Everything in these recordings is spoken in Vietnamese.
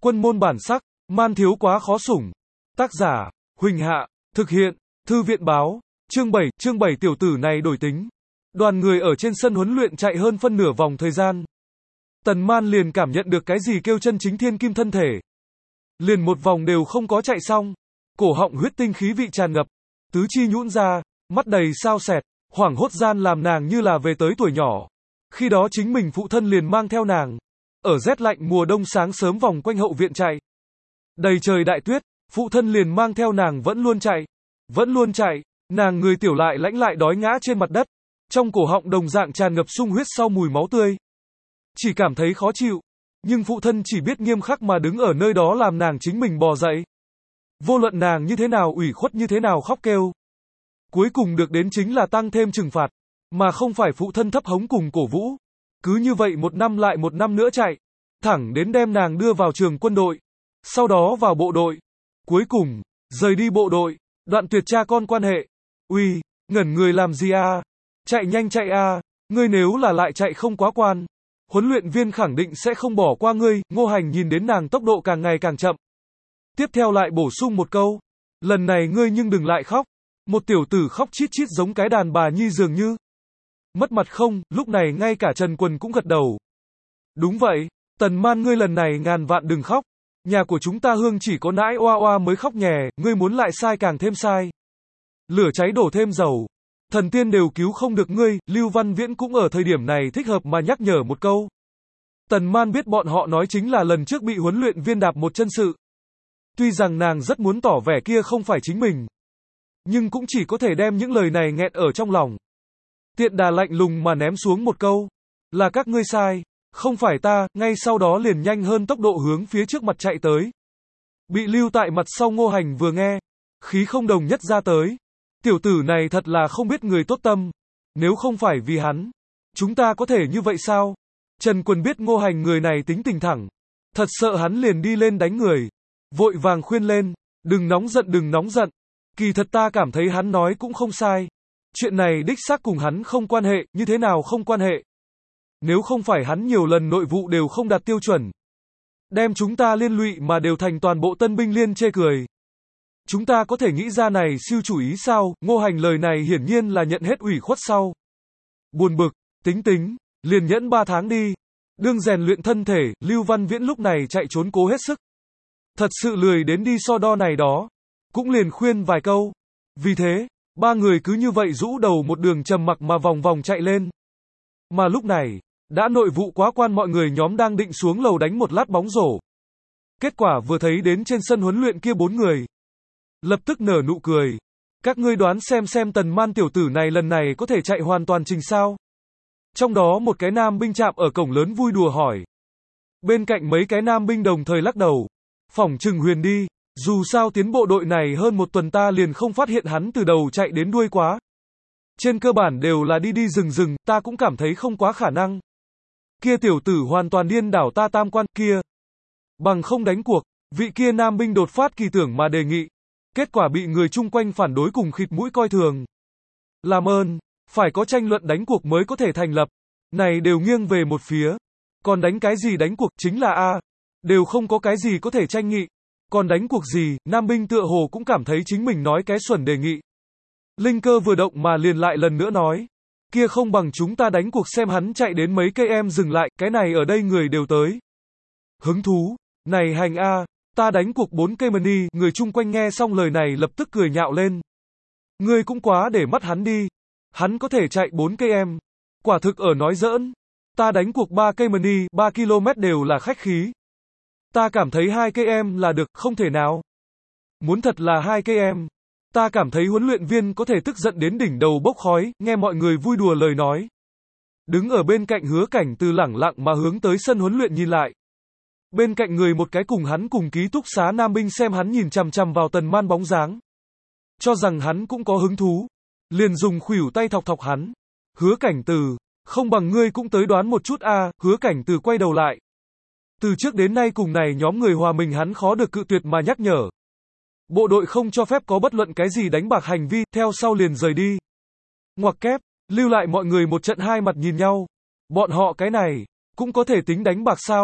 Quân môn bản sắc, man thiếu quá khó sủng. Tác giả, Huỳnh Hạ, thực hiện, Thư viện báo, chương 7 tiểu tử này đổi tính. Đoàn người ở trên sân huấn luyện chạy hơn phân nửa vòng thời gian. Tần Man liền cảm nhận được cái gì kêu chân chính thiên kim thân thể. Liền một vòng đều không có chạy xong. Cổ họng huyết tinh khí vị tràn ngập, tứ chi nhũn ra, mắt đầy sao sẹt, hoảng hốt gian làm nàng như là về tới tuổi nhỏ. Khi đó chính mình phụ thân liền mang theo nàng, ở rét lạnh mùa đông sáng sớm vòng quanh hậu viện chạy. Đầy trời đại tuyết, phụ thân liền mang theo nàng vẫn luôn chạy, nàng người tiểu lại lãnh lại đói ngã trên mặt đất, trong cổ họng đồng dạng tràn ngập sung huyết sau mùi máu tươi. Chỉ cảm thấy khó chịu, nhưng phụ thân chỉ biết nghiêm khắc mà đứng ở nơi đó làm nàng chính mình bò dậy. Vô luận nàng như thế nào ủy khuất như thế nào khóc kêu. Cuối cùng được đến chính là tăng thêm trừng phạt, mà không phải phụ thân thấp hống cùng cổ vũ. Cứ như vậy một năm lại một năm nữa chạy, thẳng đến đem nàng đưa vào trường quân đội, sau đó vào bộ đội, cuối cùng, rời đi bộ đội, đoạn tuyệt cha con quan hệ. Uy, ngẩn người làm gì a? Chạy nhanh chạy a, ngươi nếu là lại chạy không quá quan, huấn luyện viên khẳng định sẽ không bỏ qua ngươi. Ngô Hành nhìn đến nàng tốc độ càng ngày càng chậm. Tiếp theo lại bổ sung một câu, lần này ngươi nhưng đừng lại khóc. Một tiểu tử khóc chít chít giống cái đàn bà nhi dường như. Mất mặt không? Lúc này ngay cả Trần Quần cũng gật đầu. Đúng vậy, Tần Man ngươi lần này ngàn vạn đừng khóc. Nhà của chúng ta Hương chỉ có nãi oa oa mới khóc nhè, ngươi muốn lại sai càng thêm sai. Lửa cháy đổ thêm dầu. Thần tiên đều cứu không được ngươi. Lưu Văn Viễn cũng ở thời điểm này thích hợp mà nhắc nhở một câu. Tần Man biết bọn họ nói chính là lần trước bị huấn luyện viên đạp một chân sự. Tuy rằng nàng rất muốn tỏ vẻ kia không phải chính mình, nhưng cũng chỉ có thể đem những lời này nghẹn ở trong lòng. Tiện đà lạnh lùng mà ném xuống một câu. Là các ngươi sai, không phải ta. Ngay sau đó liền nhanh hơn tốc độ hướng phía trước mặt chạy tới. Bị lưu tại mặt sau Ngô Hành vừa nghe, khí không đồng nhất ra tới. Tiểu tử này thật là không biết người tốt tâm. Nếu không phải vì hắn, chúng ta có thể như vậy sao? Trần Quần biết Ngô Hành người này tính tình thẳng, thật sợ hắn liền đi lên đánh người. Vội vàng khuyên lên, đừng nóng giận. Kỳ thật ta cảm thấy hắn nói cũng không sai. Chuyện này đích xác cùng hắn không quan hệ. Như thế nào không quan hệ? Nếu không phải hắn nhiều lần nội vụ đều không đạt tiêu chuẩn, đem chúng ta liên lụy mà đều thành toàn bộ tân binh liên chê cười. Chúng ta có thể nghĩ ra này siêu chủ ý sao? Ngô Hành lời này hiển nhiên là nhận hết ủy khuất sau. Buồn bực, tính, liền nhẫn 3 tháng đi. Đương rèn luyện thân thể, Lưu Văn Viễn lúc này chạy trốn cố hết sức. Thật sự lười đến đi so đo này đó. Cũng liền khuyên vài câu. Vì thế, ba người cứ như vậy rũ đầu một đường trầm mặc mà vòng vòng chạy lên. Mà lúc này, đã nội vụ quá quan mọi người nhóm đang định xuống lầu đánh một lát bóng rổ. Kết quả vừa thấy đến trên sân huấn luyện kia 4 người. Lập tức nở nụ cười. Các ngươi đoán xem Tần Man tiểu tử này lần này có thể chạy hoàn toàn trình sao? Trong đó một cái nam binh chạm ở cổng lớn vui đùa hỏi. Bên cạnh mấy cái nam binh đồng thời lắc đầu. Phỏng chừng huyền đi. Dù sao tiến bộ đội này hơn một tuần ta liền không phát hiện hắn từ đầu chạy đến đuôi quá. Trên cơ bản đều là đi rừng, ta cũng cảm thấy không quá khả năng. Kia tiểu tử hoàn toàn điên đảo ta tam quan kia. Bằng không đánh cuộc, vị kia nam binh đột phát kỳ tưởng mà đề nghị. Kết quả bị người chung quanh phản đối cùng khịt mũi coi thường. Làm ơn, phải có tranh luận đánh cuộc mới có thể thành lập. Này đều nghiêng về một phía. Còn đánh cái gì đánh cuộc chính là A. Đều không có cái gì có thể tranh nghị. Còn đánh cuộc gì? Nam binh tựa hồ cũng cảm thấy chính mình nói cái xuẩn đề nghị. Linh cơ vừa động mà liền lại lần nữa nói. Kia không bằng chúng ta đánh cuộc xem hắn chạy đến mấy cây em dừng lại, cái này ở đây người đều tới. Hứng thú, này hành A, ta đánh cuộc 4 cây money. Người chung quanh nghe xong lời này lập tức cười nhạo lên. Ngươi cũng quá để mắt hắn đi. Hắn có thể chạy 4 cây em. Quả thực ở nói giỡn. Ta đánh cuộc 3 cây money, 3 km đều là khách khí. Ta cảm thấy 2 cây em là được, không thể nào. Muốn thật là 2 cây em. Ta cảm thấy huấn luyện viên có thể tức giận đến đỉnh đầu bốc khói. Nghe mọi người vui đùa lời nói. Đứng ở bên cạnh Hứa Cảnh Từ lẳng lặng mà hướng tới sân huấn luyện nhìn lại. Bên cạnh người một cái cùng hắn cùng ký túc xá nam binh xem hắn nhìn chằm chằm vào Tần Man bóng dáng. Cho rằng hắn cũng có hứng thú. Liền dùng khuỷu tay thọc hắn. Hứa Cảnh Từ, không bằng ngươi cũng tới đoán một chút a. Hứa Cảnh Từ quay đầu lại. Từ trước đến nay cùng này nhóm người hòa mình hắn khó được cự tuyệt mà nhắc nhở. Bộ đội không cho phép có bất luận cái gì đánh bạc hành vi, theo sau liền rời đi. Ngoặc kép, lưu lại mọi người một trận hai mặt nhìn nhau. Bọn họ cái này, cũng có thể tính đánh bạc sao?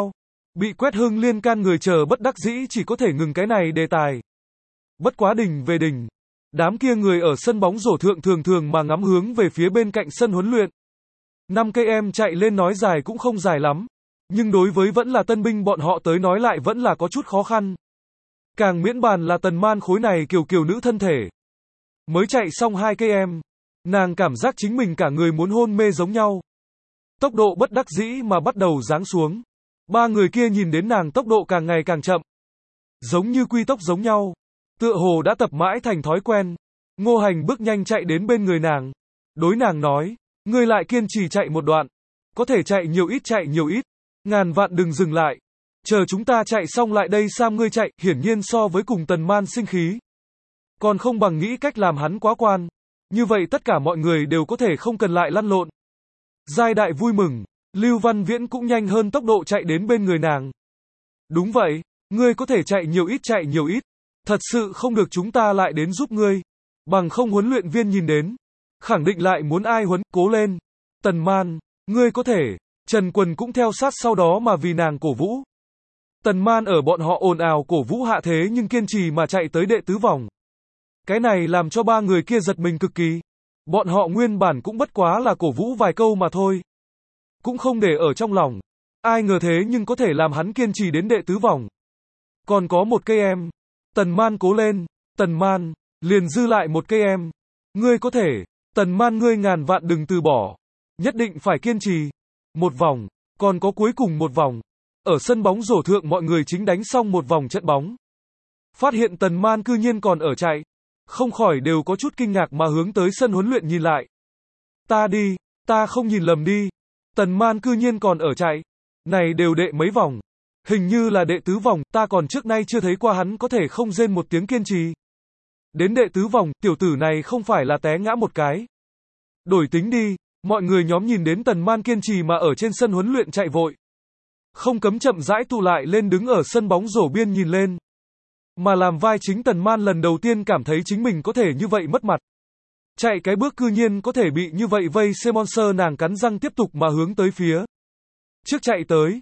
Bị Quét Hưng Liên can người chờ bất đắc dĩ chỉ có thể ngừng cái này đề tài. Bất quá đình về đình. Đám kia người ở sân bóng rổ thượng thường thường mà ngắm hướng về phía bên cạnh sân huấn luyện. 5 cây em chạy lên nói dài cũng không dài lắm. Nhưng đối với vẫn là tân binh bọn họ tới nói lại vẫn là có chút khó khăn. Càng miễn bàn là Tần Man khối này kiều kiều nữ thân thể. Mới chạy xong 2 cây em. Nàng cảm giác chính mình cả người muốn hôn mê giống nhau. Tốc độ bất đắc dĩ mà bắt đầu giáng xuống. Ba người kia nhìn đến nàng tốc độ càng ngày càng chậm. Giống như quy tốc giống nhau. Tựa hồ đã tập mãi thành thói quen. Ngô Hành bước nhanh chạy đến bên người nàng. Đối nàng nói, ngươi lại kiên trì chạy một đoạn. Có thể chạy nhiều ít. Ngàn vạn đừng dừng lại. Chờ chúng ta chạy xong lại đây Sam ngươi chạy, hiển nhiên so với cùng Tần Man sinh khí. Còn không bằng nghĩ cách làm hắn quá quan. Như vậy tất cả mọi người đều có thể không cần lại lăn lộn. Giai Đại vui mừng. Lưu Văn Viễn cũng nhanh hơn tốc độ chạy đến bên người nàng. Đúng vậy, ngươi có thể chạy nhiều ít. Thật sự không được chúng ta lại đến giúp ngươi. Bằng không huấn luyện viên nhìn đến. Khẳng định lại muốn ai huấn, cố lên. Tần Man, ngươi có thể. Trần Quần cũng theo sát sau đó mà vì nàng cổ vũ. Tần Man ở bọn họ ồn ào cổ vũ hạ thế nhưng kiên trì mà chạy tới đệ tứ vòng. Cái này làm cho ba người kia giật mình cực kỳ. Bọn họ nguyên bản cũng bất quá là cổ vũ vài câu mà thôi. Cũng không để ở trong lòng. Ai ngờ thế nhưng có thể làm hắn kiên trì đến đệ tứ vòng. Còn có một cây em. Tần Man cố lên. Tần Man, liền dư lại một cây em. Ngươi có thể. Tần Man ngươi ngàn vạn đừng từ bỏ. Nhất định phải kiên trì. Một vòng. Còn có cuối cùng một vòng. Ở sân bóng rổ thượng mọi người chính đánh xong một vòng trận bóng. Phát hiện Tần Man cư nhiên còn ở chạy. Không khỏi đều có chút kinh ngạc mà hướng tới sân huấn luyện nhìn lại. Ta không nhìn lầm đi. Tần Man cư nhiên còn ở chạy. Này đều đệ mấy vòng. Hình như là đệ tứ vòng, ta còn trước nay chưa thấy qua hắn có thể không rên một tiếng kiên trì. Đến đệ tứ vòng, tiểu tử này không phải là té ngã một cái. Đổi tính đi, mọi người nhóm nhìn đến Tần Man kiên trì mà ở trên sân huấn luyện chạy vội. Không cấm chậm rãi tụ lại lên đứng ở sân bóng rổ biên nhìn lên. Mà làm vai chính Tần Man lần đầu tiên cảm thấy chính mình có thể như vậy mất mặt. Chạy cái bước cư nhiên có thể bị như vậy vây Monster nàng cắn răng tiếp tục mà hướng tới phía. Trước chạy tới,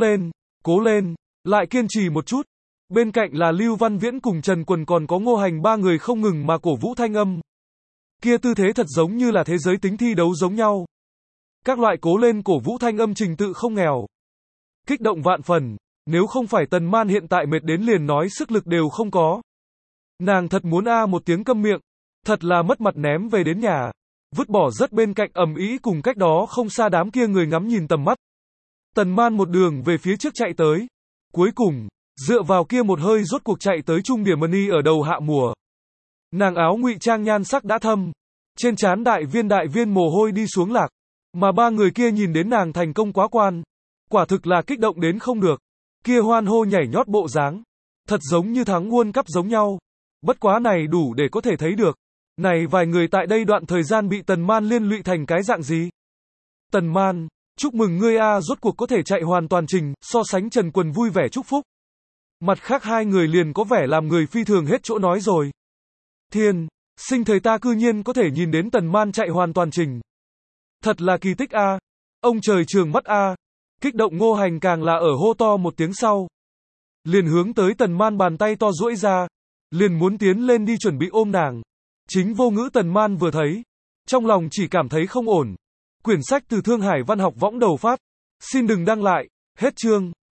cố lên, lại kiên trì một chút. Bên cạnh là Lưu Văn Viễn cùng Trần Quần còn có Ngô Hành ba người không ngừng mà cổ vũ thanh âm. Kia tư thế thật giống như là thế giới tính thi đấu giống nhau. Các loại cố lên cổ vũ thanh âm trình tự không nghèo. Kích động vạn phần, nếu không phải Tần Man hiện tại mệt đến liền nói sức lực đều không có. Nàng thật muốn một tiếng câm miệng, thật là mất mặt ném về đến nhà, vứt bỏ rất bên cạnh ầm ĩ cùng cách đó không xa đám kia người ngắm nhìn tầm mắt. Tần Man một đường về phía trước chạy tới, cuối cùng, dựa vào kia một hơi rốt cuộc chạy tới trung điểm Mani ở đầu hạ mùa. Nàng áo ngụy trang nhan sắc đã thâm, trên trán đại viên mồ hôi đi xuống lạc, mà ba người kia nhìn đến nàng thành công quá quan, quả thực là kích động đến không được. Kia hoan hô nhảy nhót bộ dáng, thật giống như thắng World Cup giống nhau. Bất quá này đủ để có thể thấy được, này vài người tại đây đoạn thời gian bị Tần Man liên lụy thành cái dạng gì. Tần Man, chúc mừng ngươi rốt cuộc có thể chạy hoàn toàn trình, so sánh Trần Quần vui vẻ chúc phúc. Mặt khác hai người liền có vẻ làm người phi thường hết chỗ nói rồi. Thiên, sinh thời ta cư nhiên có thể nhìn đến Tần Man chạy hoàn toàn trình. Thật là kỳ tích Ông trời trường mắt Kích động Ngô Hành càng là ở hô to một tiếng sau. Liền hướng tới Tần Man bàn tay to duỗi ra. Liền muốn tiến lên đi chuẩn bị ôm nàng. Chính vô ngữ Tần Man vừa thấy. Trong lòng chỉ cảm thấy không ổn. Quyển sách từ Thương Hải Văn học võng đầu phát. Xin đừng đăng lại. Hết chương.